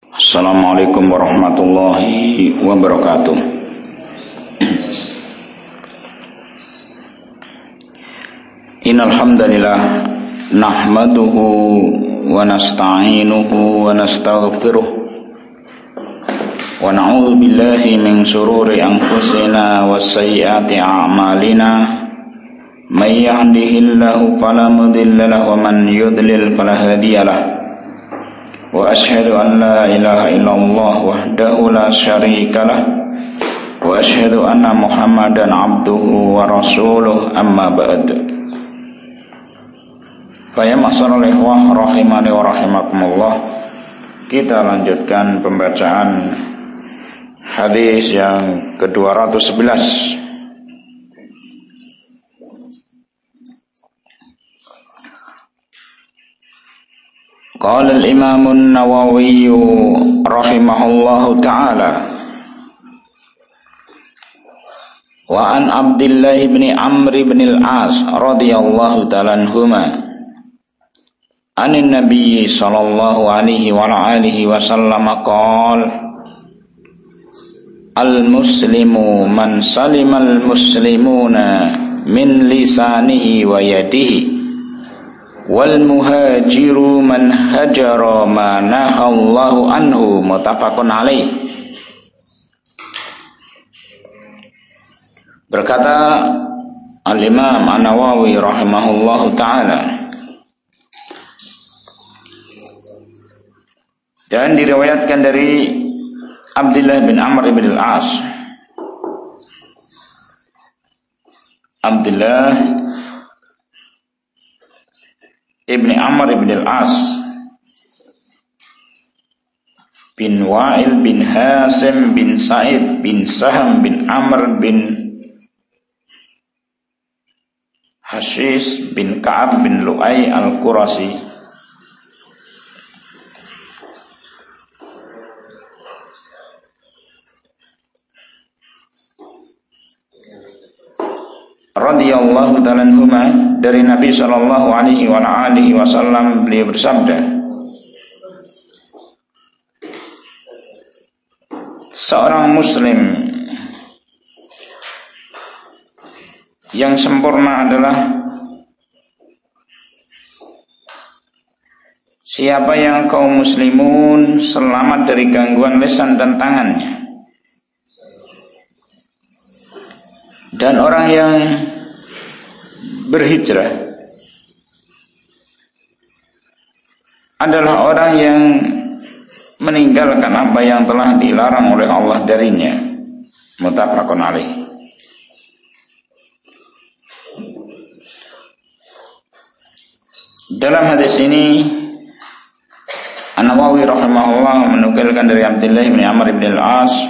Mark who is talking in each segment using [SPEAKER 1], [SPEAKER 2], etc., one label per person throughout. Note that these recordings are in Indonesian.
[SPEAKER 1] Assalamualaikum warahmatullahi wabarakatuh. Innal hamdalillah nahmaduhu wa nasta'inuhu wa nastaghfiruh wa na'udzu billahi min shururi anfusina wa sayyiati a'malina. May yahdihillahu fala mudilla lahu wa man yudlil fala hadiyalah. Wa ashhadu an la ilaha illallah wahdahu la syarika lah wa ashhadu anna Muhammadan abduhu wa rasuluh, amma ba'd. Fa ya ma'asyiral ikhwah rahimani wa rahimakumullah, kita lanjutkan pembacaan hadis yang ke-211. Qala al-Imam an-Nawawi rahimahullahu ta'ala wa an Abdullah bin Amr bin al-As radhiyallahu ta'ala anhuma anin Nabi sallallahu alaihi wa alihi wasallam qala al-muslimu man salimal muslimuna min lisanihi wa yadihi wal muhajiru man hajara ma nahallahu anhu, muttafaqun alaih. Berkata Al-Imam An-Nawawi rahimahullahu ta'ala, dan diriwayatkan dari Abdullah bin Amr bin al-As. Abdullah Ibni Amr ibn al-As bin Wa'il bin Hasim bin Sa'id bin Saham bin Amr bin Hashish bin Ka'ab bin Lu'ay al-Qurasi radhiyallahu ta'ala anhuma, dari Nabi sallallahu alaihi wa alihi wasallam, beliau bersabda, seorang muslim yang sempurna adalah siapa yang kaum muslimun selamat dari gangguan lisan dan tangannya. Dan orang yang berhijrah adalah orang yang meninggalkan apa yang telah dilarang oleh Allah darinya, muttafaqun alaih. Dalam hadis ini An-Nawawi rahimahullah menukilkan dari Abdullah bin Amr bin al-As,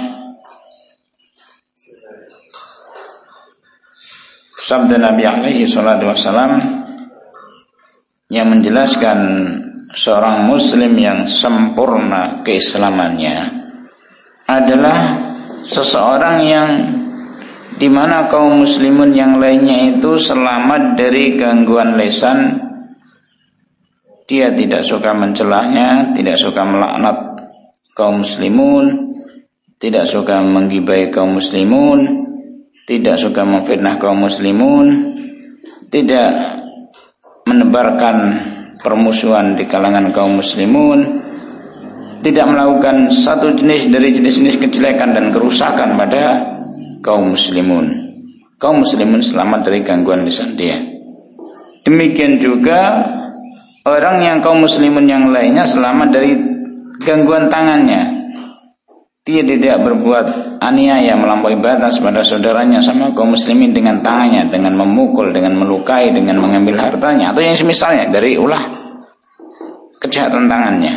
[SPEAKER 1] sabda Nabi alaihi salatu wassalam yang menjelaskan seorang muslim yang sempurna keislamannya adalah seseorang yang dimana kaum muslimun yang lainnya itu selamat dari gangguan lisan. Dia tidak suka mencelanya, tidak suka melaknat kaum muslimun, tidak suka menggibai kaum muslimun, tidak suka memfitnah kaum muslimun, tidak menebarkan permusuhan di kalangan kaum muslimun, tidak melakukan satu jenis dari jenis-jenis kejelekan dan kerusakan pada kaum muslimun. Kaum muslimun selamat dari gangguan lisan dia. Demikian juga orang yang kaum muslimun yang lainnya selamat dari gangguan tangannya. Dia tidak berbuat aniaya melampaui batas pada saudaranya sama kaum muslimin dengan tangannya, dengan memukul, dengan melukai, dengan mengambil hartanya, atau yang semisalnya dari ulah kejahatan tangannya.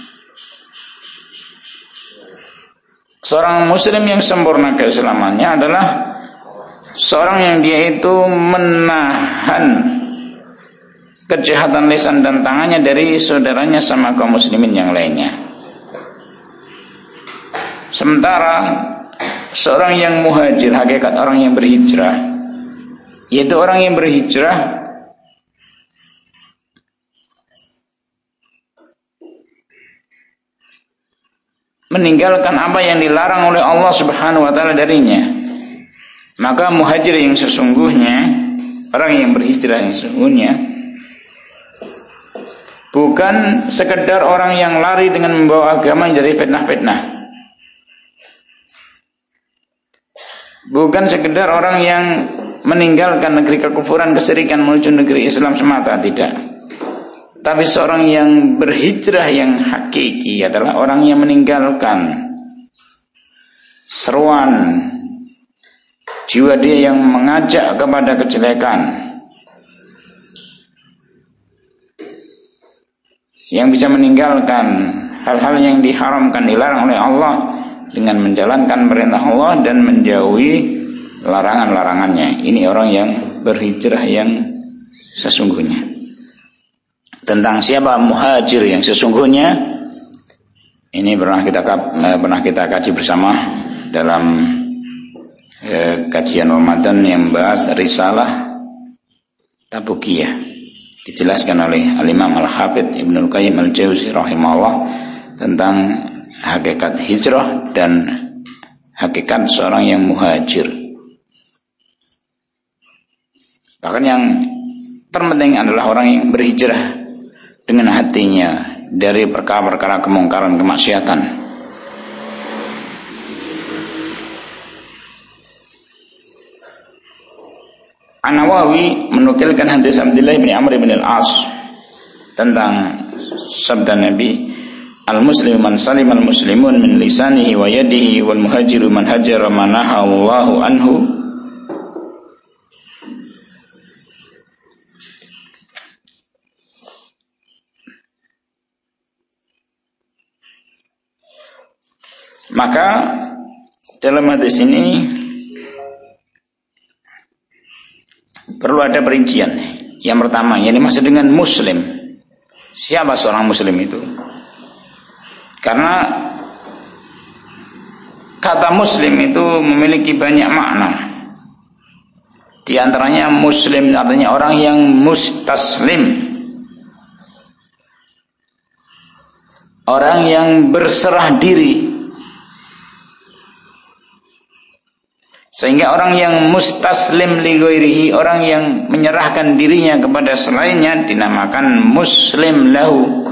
[SPEAKER 1] Seorang muslim yang sempurna keislamannya adalah seorang yang dia itu menahan kejahatan lisan dan tangannya dari saudaranya sama kaum muslimin yang lainnya. Sementara seorang yang muhajir, hakikat orang yang berhijrah, yaitu orang yang berhijrah meninggalkan apa yang dilarang oleh Allah Subhanahu wa taala darinya. Maka muhajir yang sesungguhnya, orang yang berhijrah yang sesungguhnya, bukan sekedar orang yang lari dengan membawa agama dari fitnah-fitnah. Bukan sekedar orang yang meninggalkan negeri kekufuran, kesyirikan menuju negeri Islam semata, tidak. Tapi seorang yang berhijrah yang hakiki adalah orang yang meninggalkan seruan jiwa dia yang mengajak kepada kejelekan, yang bisa meninggalkan hal-hal yang diharamkan, dilarang oleh Allah dengan menjalankan perintah Allah dan menjauhi larangan-larangannya. Ini orang yang berhijrah yang sesungguhnya. Tentang siapa muhajir yang sesungguhnya, ini pernah kita kaji bersama dalam kajian Ramadan yang membahas risalah Tabukiyah, dijelaskan oleh Al-Imam Al-Hafidz Ibnu Qayyim Al-Jauzi rahimahullah tentang hakikat hijrah dan hakikat seorang yang muhajir. Bahkan yang terpenting adalah orang yang berhijrah dengan hatinya dari perkara-perkara kemungkaran, kemaksiatan. An-Nawawi menukilkan hadis Abdullah bin Amr bin Al-As tentang sabda Nabi, al-muslimu man salima al-muslimun min lisanihi wa yadihi wal muhajiru man hajara ma nahaa Allahu anhu. Maka dalam hadis ini perlu ada perincian. Yang pertama, yang dimaksud dengan muslim, siapa seorang muslim itu? Karena kata muslim itu memiliki banyak makna. Di antaranya muslim artinya orang yang mustaslim, orang yang berserah diri. Sehingga orang yang mustaslim li ghairihi, orang yang menyerahkan dirinya kepada selainnya, dinamakan muslim lahu.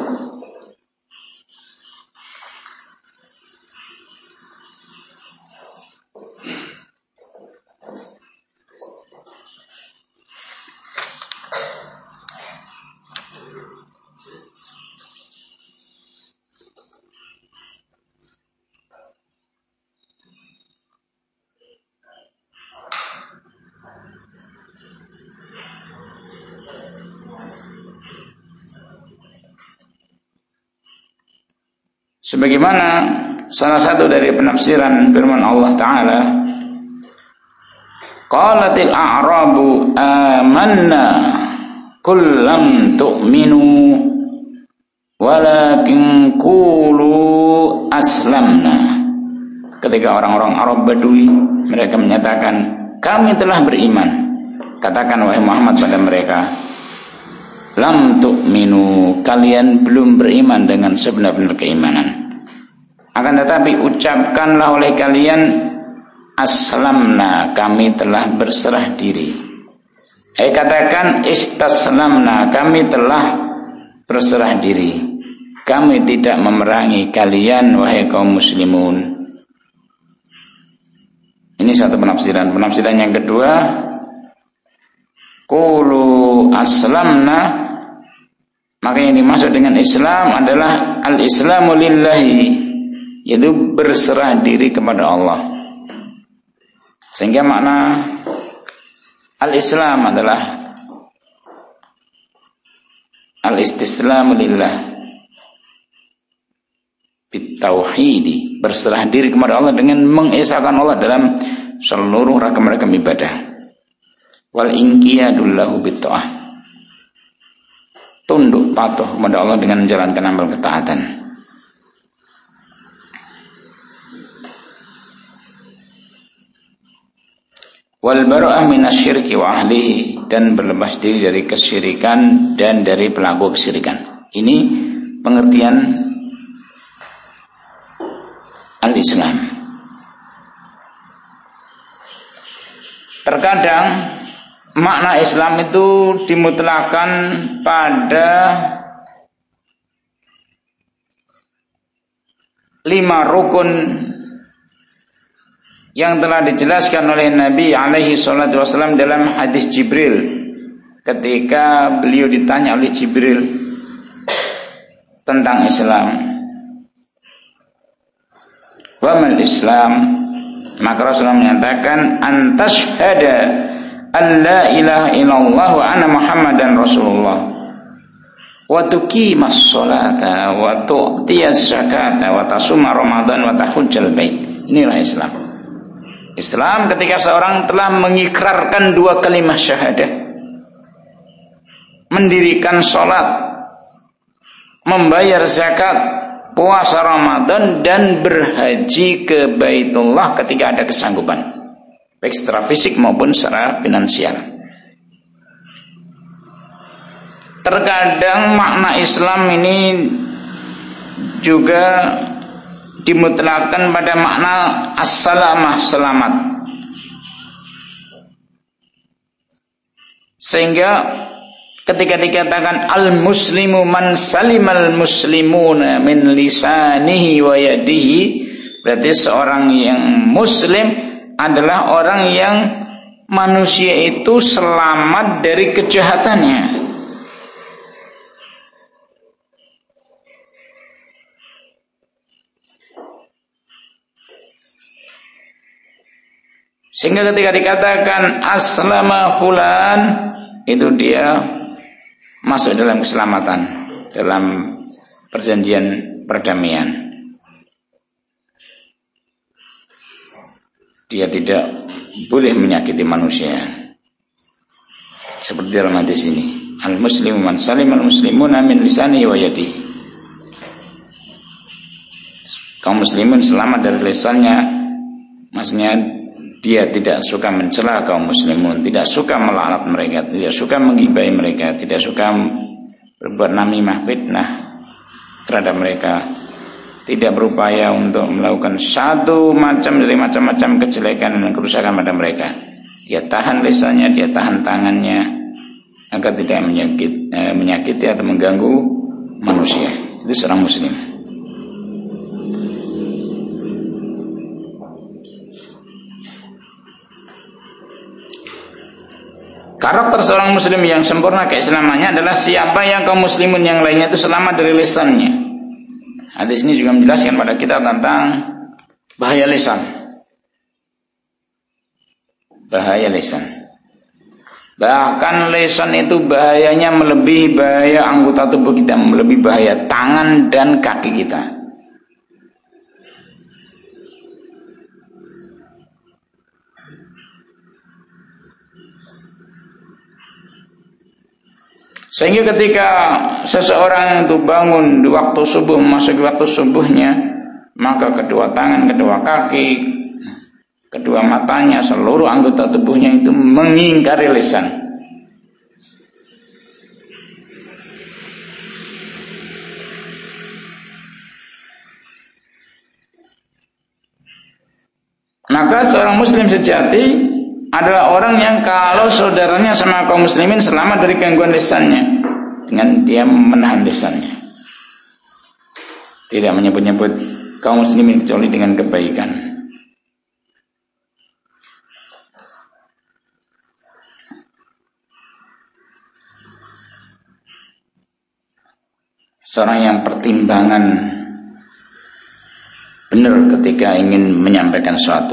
[SPEAKER 1] Sebagaimana salah satu dari penafsiran firman Allah Ta'ala, qalatil a'rabu amanna qul lam tu'minu walakin qulu aslamna. Ketika orang-orang Arab Badui, mereka menyatakan, kami telah beriman. Katakan wahai Muhammad pada mereka, lam tu'minu, kalian belum beriman dengan sebenar-benar keimanan. Akan tetapi ucapkanlah oleh kalian, aslamna, kami telah berserah diri. Katakan istaslamna, kami telah berserah diri. Kami tidak memerangi kalian wahai kaum muslimun. Ini satu penafsiran. Penafsiran yang kedua, qulu aslamna, maka yang dimaksud dengan Islam adalah al-islamu lillahi, yaitu berserah diri kepada Allah. Sehingga makna al-Islam adalah al-istislamu lillah bitauhidi, berserah diri kepada Allah dengan mengesahkan Allah dalam seluruh ragam-ragam ibadah. Wal inqiyadul lahu bitta'ah, tunduk patuh kepada Allah dengan menjalankan amal ketaatan. Wal bara'ah minasyirki wa ahlihi, dan berlepas diri dari kesyirikan dan dari pelaku kesyirikan. Ini pengertian al-Islam. Terkadang makna Islam itu dimutlakan pada 5 rukun yang telah dijelaskan oleh Nabi alaihi salatu wasallam dalam hadis Jibril ketika beliau ditanya oleh Jibril tentang Islam. Wa mal Islam? Maka Rasulullah menyatakan antashhada an la ilaha illallah wa anna Muhammadan Rasulullah wa tuqimas sholata wa tu'tiyaz zakata wa tasuma Ramadan wa tahujjal bait. Inilah Islam. Islam ketika seorang telah mengikrarkan 2 kalimat syahadah, mendirikan sholat, membayar zakat, puasa Ramadan, dan berhaji ke Baitullah ketika ada kesanggupan, baik secara fisik maupun secara finansial. Terkadang makna Islam ini juga dimutlakan pada makna as-salamah, selamat. Sehingga ketika dikatakan al-muslimu man salimal muslimuna min lisanihi wa yadihi, berarti seorang yang muslim adalah orang yang manusia itu selamat dari kejahatannya. Sehingga ketika dikatakan aslama fulan, itu dia masuk dalam keselamatan, dalam perjanjian perdamaian. Dia tidak boleh menyakiti manusia. Seperti dalam hadis ini, al-muslimu man salimal muslimuna min lisanihi wa yadihi. Kaum muslimin selamat dari lisannya, maksudnya dia tidak suka mencela kaum muslimun, tidak suka melaknat mereka, tidak suka menggibai mereka, tidak suka berbuat namimah, fitnah terhadap mereka, tidak berupaya untuk melakukan satu macam dari macam-macam kejelekan dan kerusakan pada mereka. Dia tahan lisannya, dia tahan tangannya agar tidak menyakiti atau mengganggu manusia. Itu seorang muslim. Karakter seorang muslim yang sempurna keislamannya adalah siapa yang kaum muslimin yang lainnya itu selamat dari lisannya. Hadis ini juga menjelaskan pada kita tentang bahaya lisan. Bahaya lisan. Bahkan lisan itu bahayanya melebihi bahaya anggota tubuh kita, melebihi bahaya tangan dan kaki kita. Sehingga ketika seseorang itu bangun di waktu subuh, memasuki waktu subuhnya, maka kedua tangan, kedua kaki, kedua matanya, seluruh anggota tubuhnya itu mengingkari lisan. Maka seorang muslim sejati adalah orang yang kalau saudaranya sama kaum muslimin selamat dari gangguan lisannya, dengan dia menahan lisannya, tidak menyebut-nyebut kaum muslimin kecuali dengan kebaikan. Seorang yang pertimbangan benar ketika ingin menyampaikan sesuatu.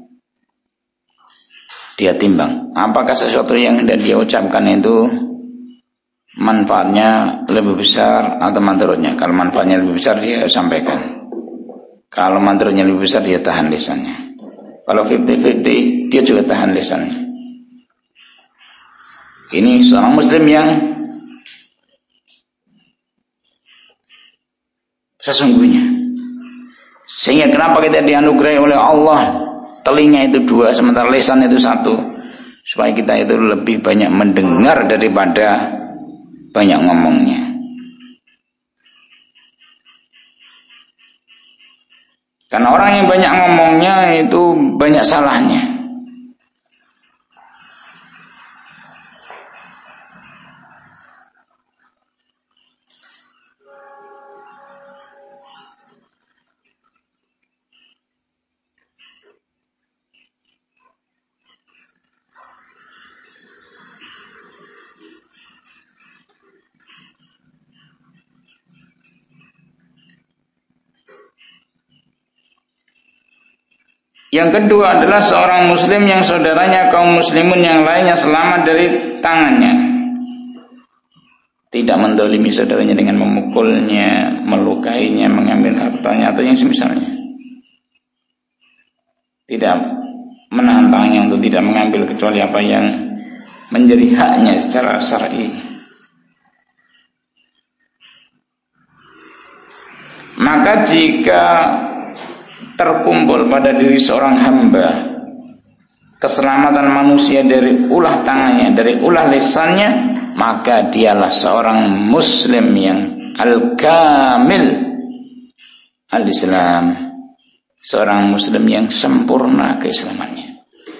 [SPEAKER 1] Dia timbang apakah sesuatu yang dia ucapkan itu manfaatnya lebih besar atau mandorotnya. Kalau manfaatnya lebih besar dia sampaikan, kalau mandorotnya lebih besar dia tahan lisannya. Kalau 50-50 dia juga tahan lisannya. Ini seorang muslim yang sesungguhnya. Sehingga kenapa kita dianugerahi oleh Allah telinga itu 2 sementara lisan itu 1, supaya kita itu lebih banyak mendengar daripada banyak ngomongnya. Karena orang yang banyak ngomongnya itu banyak salahnya. Yang kedua adalah seorang muslim yang saudaranya kaum muslimun yang lainnya selamat dari tangannya. Tidak mendolimi saudaranya dengan memukulnya, melukainya, mengambil hartanya atau yang semisalnya. Tidak menahan tangannya untuk tidak mengambil kecuali apa yang menjadi haknya secara syar'i. Maka jika terkumpul pada diri seorang hamba keselamatan manusia dari ulah tangannya, dari ulah lisannya, maka dialah seorang muslim yang al-kamil al-Islam, seorang muslim yang sempurna keislamannya.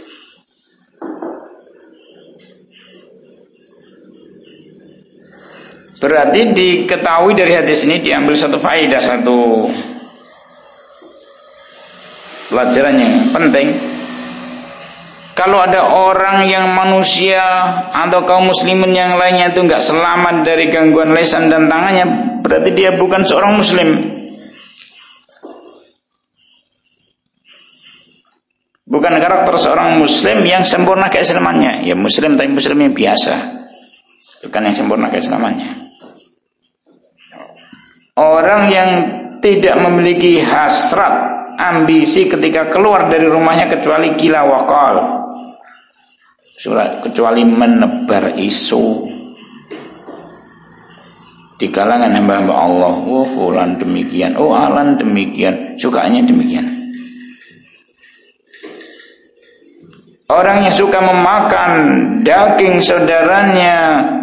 [SPEAKER 1] Berarti diketahui dari hadis ini diambil satu faedah, satu pelajaran yang penting. Kalau ada orang yang manusia atau kaum muslimin yang lainnya itu enggak selamat dari gangguan lisan dan tangannya, berarti dia bukan seorang muslim. Bukan karakter seorang muslim yang sempurna keislamannya. Ya muslim tapi muslim yang biasa, bukan yang sempurna keislamannya. Orang yang tidak memiliki hasrat, ambisi ketika keluar dari rumahnya kecuali gila wakal, kecuali menebar isu di kalangan hamba-hamba Allah. Oh fulan demikian, oh alan demikian, sukanya demikian. Orang yang suka memakan daging saudaranya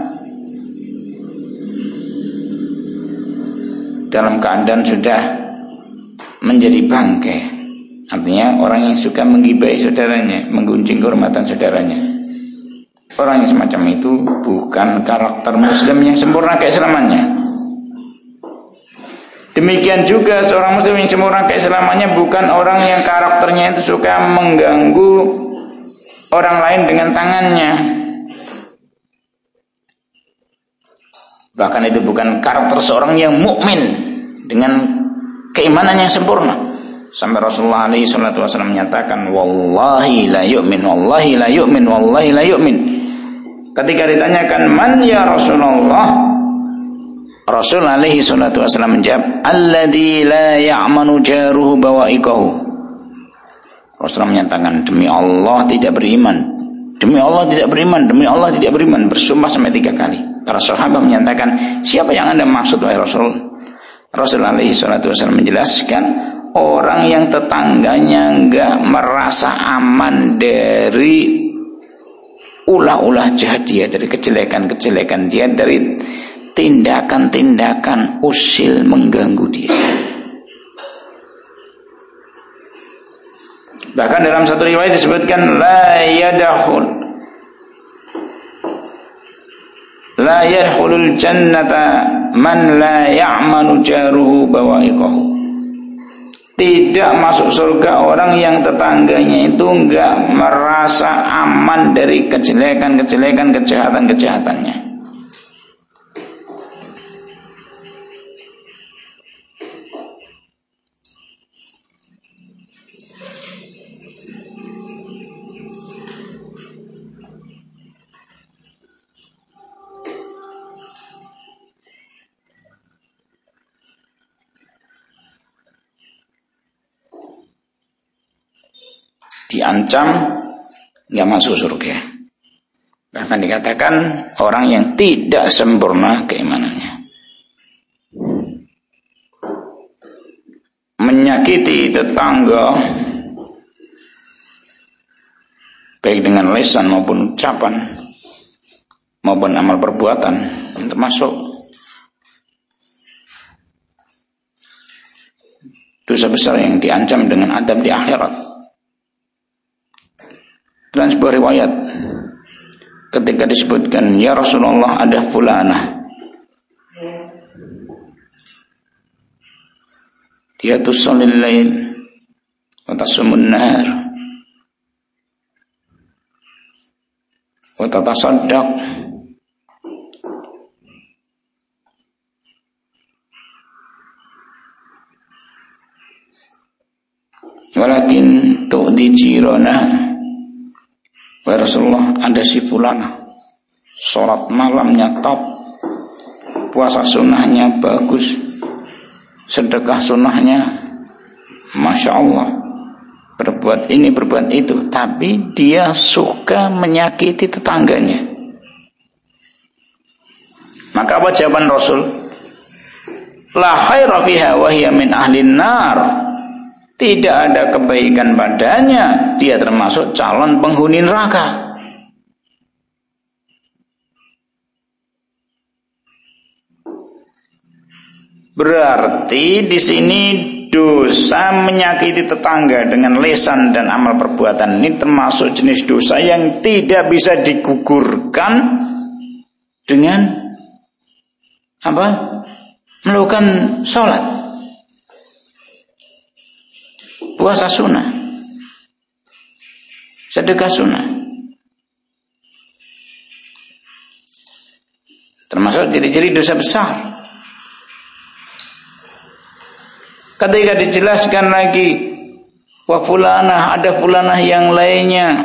[SPEAKER 1] dalam keadaan sudah menjadi bangkai, artinya orang yang suka menggibai saudaranya, menggunjing kehormatan saudaranya. Orang yang semacam itu bukan karakter muslim yang sempurna keislamannya. Demikian juga seorang muslim yang sempurna keislamannya bukan orang yang karakternya itu suka mengganggu orang lain dengan tangannya. Bahkan itu bukan karakter seorang yang mukmin dengan keimanan yang sempurna. Sampai Rasulullah alaihi salatu wasallam menyatakan, wallahi la yu'min, wallahi la yu'min, wallahi la yu'min. Ketika ditanyakan, man ya Rasulullah, Rasul alaihi salatu wasallam menjawab, alladzi la ya'manu jaruhu bawa'iqahu. Rasulullah menyatakan, demi Allah tidak beriman, demi Allah tidak beriman, demi Allah tidak beriman, bersumpah sampai 3 kali. Para sahabat menyatakan, siapa yang Anda maksud wahai Rasul? Rasul alaihi salatu wasallam menjelaskan, orang yang tetangganya enggak merasa aman dari ulah-ulah jahat dia, dari kejelekan-kejelekan dia, dari tindakan-tindakan usil mengganggu dia. Bahkan dalam satu riwayat disebutkan, la yadkhulul jannata man la ya'manu jaruhu bawa'iqahu. Tidak masuk surga orang yang tetangganya itu enggak merasa aman dari kejelekan-kejelekan, kejahatan-kejahatannya. Diancam nggak masuk surga. Bahkan dikatakan orang yang tidak sempurna keimanannya, menyakiti tetangga baik dengan lisan maupun ucapan maupun amal perbuatan, termasuk dosa besar yang diancam dengan azab di akhirat. Dalam sebuah riwayat ketika disebutkan, ya Rasulullah, ada fulanah, dia tusallil lail wa tasumun nahar wa tatasaddaq walakin tu'di jirana. Wa Rasulullah, ada si fulanah, sholat malamnya top, puasa sunnahnya bagus, sedekah sunnahnya Masya Allah, berbuat ini berbuat itu, tapi dia suka menyakiti tetangganya. Maka apa jawaban Rasul? La khaira fiha wa hiya min ahlin nar. Tidak ada kebaikan padanya, dia termasuk calon penghuni neraka. Berarti di sini dosa menyakiti tetangga dengan lisan dan amal perbuatan ini termasuk jenis dosa yang tidak bisa digugurkan dengan apa? Melakukan sholat, puasa sunnah, sedekah sunnah. Termasuk ciri-ciri dosa besar. Ketika dijelaskan lagi, wa fulanah, ada fulanah yang lainnya,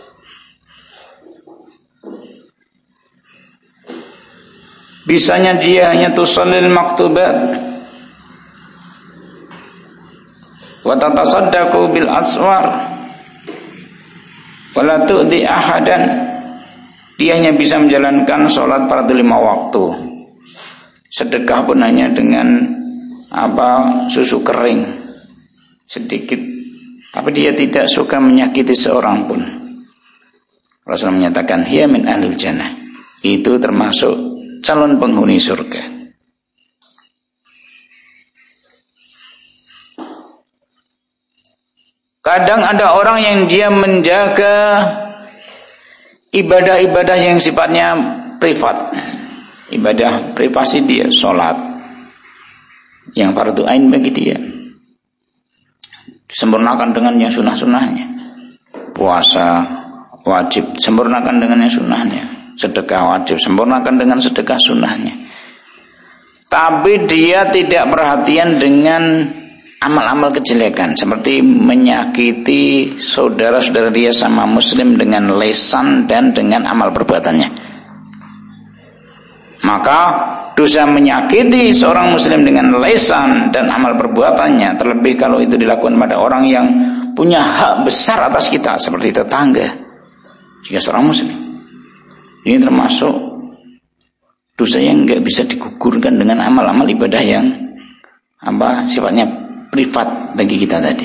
[SPEAKER 1] bisanya dia hanya tusallil maktubat wa tatasaddaqu bil aswar wa la tu'di ahadan. Dia hanya bisa menjalankan sholat fardu 5 waktu, sedekah pun hanya dengan susu kering sedikit, tapi dia tidak suka menyakiti seorang pun. Rasul menyatakan hiya min ahlil jannah, itu termasuk calon penghuni surga. Kadang ada orang yang dia menjaga ibadah-ibadah yang sifatnya privat, ibadah privasi dia, sholat yang fardu ain bagi dia, sempurnakan dengan yang sunnah-sunnahnya, puasa wajib, sempurnakan dengan yang sunnahnya, sedekah wajib, sempurnakan dengan sedekah sunnahnya. Tapi dia tidak perhatian dengan amal-amal kejelekan, seperti menyakiti saudara-saudara dia sama muslim dengan lisan dan dengan amal perbuatannya. Maka dosa menyakiti seorang muslim dengan lisan dan amal perbuatannya, terlebih kalau itu dilakukan pada orang yang punya hak besar atas kita, seperti tetangga, jika seorang muslim, ini termasuk dosa yang enggak bisa digugurkan dengan amal-amal ibadah yang sifatnya privat bagi kita tadi.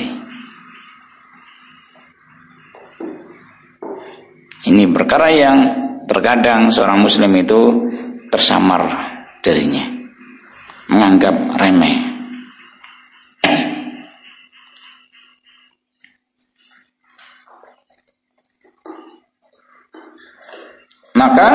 [SPEAKER 1] Ini perkara yang terkadang seorang muslim itu tersamar darinya, menganggap remeh. Maka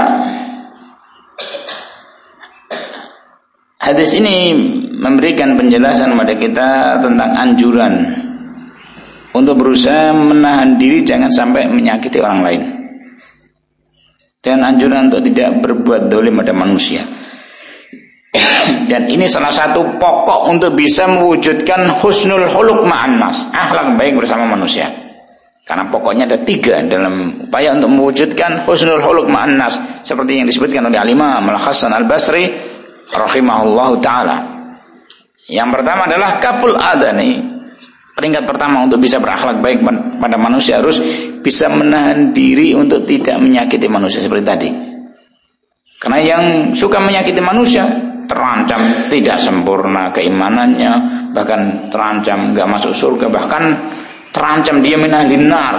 [SPEAKER 1] hadis ini memberikan penjelasan kepada kita tentang anjuran untuk berusaha menahan diri jangan sampai menyakiti orang lain, dan anjuran untuk tidak berbuat zalim pada manusia. Dan ini salah satu pokok untuk bisa mewujudkan husnul khuluq ma'an nas, akhlak baik bersama manusia. Karena pokoknya ada 3 dalam upaya untuk mewujudkan husnul khuluq ma'an nas, seperti yang disebutkan oleh Al-Imam Al-Hasan Al-Basri rahimahullahu ta'ala. Yang pertama adalah kaful adani. Peringkat pertama untuk bisa berakhlak baik pada manusia harus bisa menahan diri untuk tidak menyakiti manusia seperti tadi. Karena yang suka menyakiti manusia terancam tidak sempurna keimanannya, bahkan terancam enggak masuk surga, bahkan terancam dia min ahlin nar.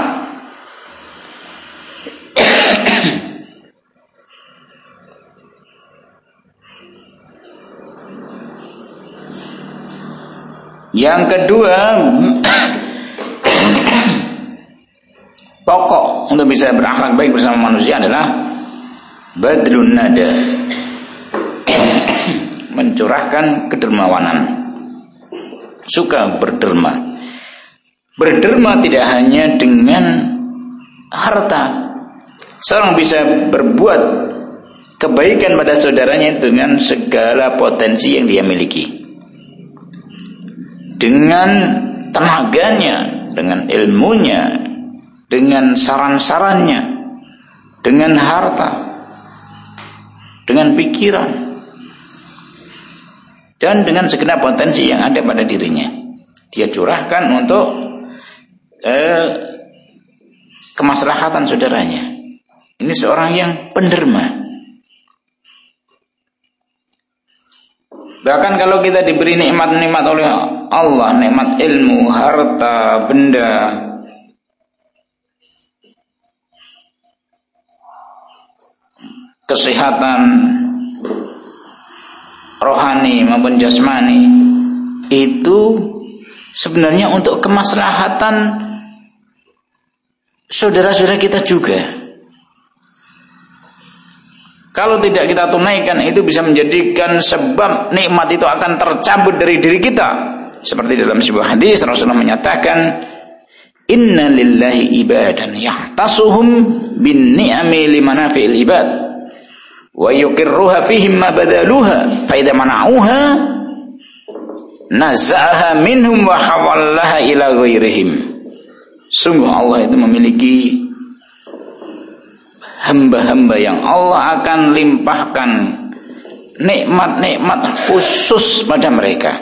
[SPEAKER 1] Yang kedua, pokok untuk bisa berakhlak baik bersama manusia adalah badrun nada, mencurahkan kedermawanan, suka berderma. Berderma tidak hanya dengan harta. Seorang bisa berbuat kebaikan pada saudaranya dengan segala potensi yang dia miliki, dengan tenaganya, dengan ilmunya, dengan saran-sarannya, dengan harta, dengan pikiran, dan dengan segenap potensi yang ada pada dirinya. Dia curahkan untuk kemaslahatan saudaranya. Ini seorang yang penderma. Bahkan kalau kita diberi nikmat-nikmat oleh Allah, nikmat ilmu, harta, benda, kesehatan rohani maupun jasmani, itu sebenarnya untuk kemaslahatan saudara-saudara kita juga. Kalau tidak kita tunaikan, itu bisa menjadikan sebab nikmat itu akan tercabut dari diri kita. Seperti dalam sebuah hadis Rasulullah menyatakan, inna lillahi ibadan yahtasuhum bin ni'ami limanafi'il ibad wa yukirruha fihim ma badaluha fa idza mana'uha naza'aha minhum wa hawallaha ila ghairihim. Sungguh Allah itu memiliki hamba-hamba yang Allah akan limpahkan nikmat-nikmat khusus pada mereka.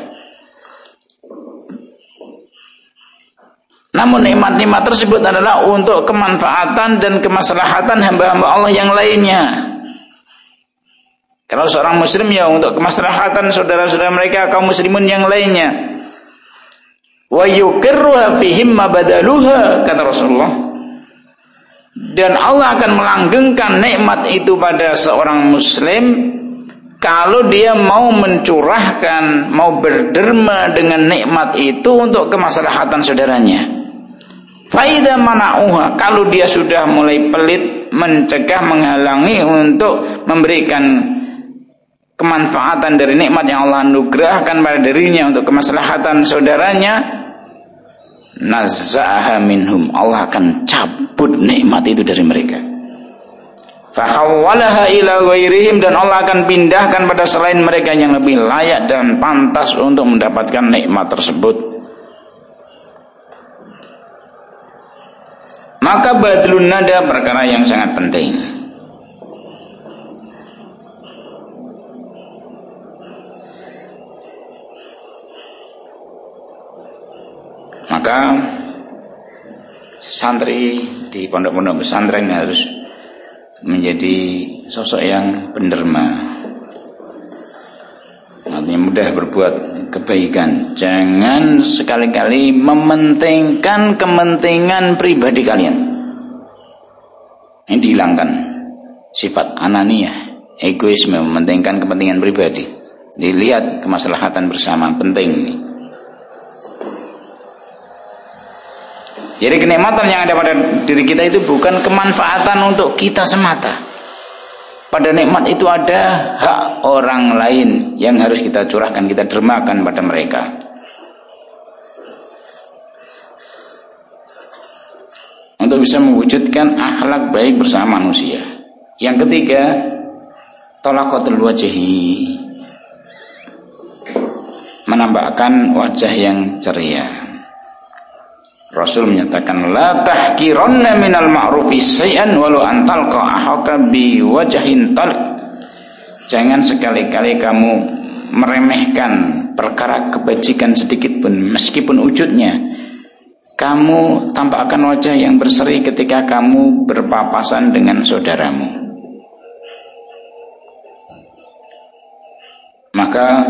[SPEAKER 1] Namun nikmat-nikmat tersebut adalah untuk kemanfaatan dan kemaslahatan hamba-hamba Allah yang lainnya. Kalau seorang muslim ya untuk kemaslahatan saudara-saudara mereka kaum muslimin yang lainnya. Wa yukirruha fihim ma badaluha, kata Rasulullah. Dan Allah akan melanggengkan nikmat itu pada seorang muslim kalau dia mau mencurahkan, mau berderma dengan nikmat itu untuk kemaslahatan saudaranya. Faida mana'uha, kalau dia sudah mulai pelit, mencegah, menghalangi untuk memberikan kemanfaatan dari nikmat yang Allah anugerahkan pada dirinya untuk kemaslahatan saudaranya, nazza'aha minhum, Allah akan cabut nikmat itu dari mereka. Fahawwalaha ila ghairihim, dan Allah akan pindahkan pada selain mereka yang lebih layak dan pantas untuk mendapatkan nikmat tersebut. Maka badlun nada perkara yang sangat penting. Maka santri di pondok-pondok pesantren harus menjadi sosok yang penderma, artinya mudah berbuat kebaikan. Jangan sekali-kali mementingkan kepentingan pribadi kalian. Ini dihilangkan sifat ananiyah, egoisme, mementingkan kepentingan pribadi. Dilihat kemaslahatan bersama, penting ini. Jadi kenikmatan yang ada pada diri kita itu bukan kemanfaatan untuk kita semata. Pada nikmat itu ada hak orang lain yang harus kita curahkan, kita dermakan pada mereka. Untuk bisa mewujudkan akhlak baik bersama manusia. Yang ketiga, talaqatul wajhi, menampakkan wajah yang ceria. Rasul menyatakan, la tahkiranna minal ma'rufi syai'an walau antalqa ahaka bi wajhin talq. Jangan sekali-kali kamu meremehkan perkara kebajikan sedikit pun, meskipun wujudnya. Kamu tampakkan wajah yang berseri ketika kamu berpapasan dengan saudaramu. Maka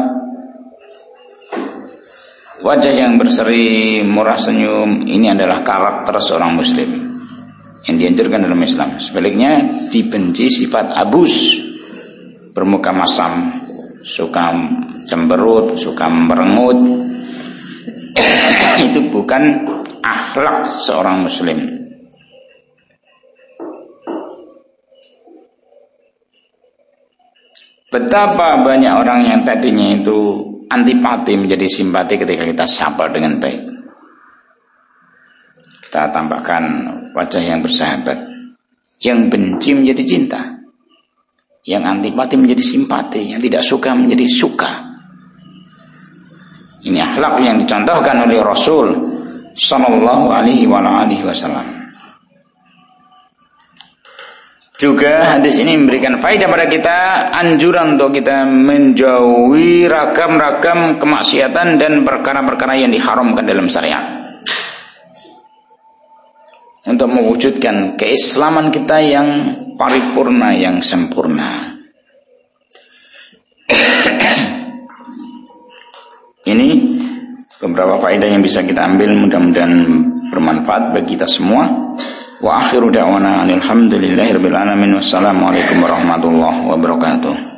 [SPEAKER 1] wajah yang berseri, murah senyum, ini adalah karakter seorang muslim yang dianjurkan dalam Islam. Sebaliknya dibenci sifat abus, bermuka masam, suka cemberut, suka merengut, itu bukan akhlak seorang muslim. Betapa banyak orang yang tadinya itu antipati menjadi simpati ketika kita sapa dengan baik. Kita tampakkan wajah yang bersahabat. Yang benci menjadi cinta, yang antipati menjadi simpati, yang tidak suka menjadi suka. Ini akhlak yang dicontohkan oleh Rasul sallallahu alaihi wasallam. Juga hadis ini memberikan faedah pada kita, anjuran untuk kita menjauhi ragam-ragam kemaksiatan dan perkara-perkara yang diharamkan dalam syariat, untuk mewujudkan keislaman kita yang paripurna, yang sempurna. Ini beberapa faedah yang bisa kita ambil, mudah-mudahan bermanfaat bagi kita semua. Wa akhiru da'wana alhamdulillahirabbil alamin. Wassalamualaikum warahmatullahi wabarakatuh.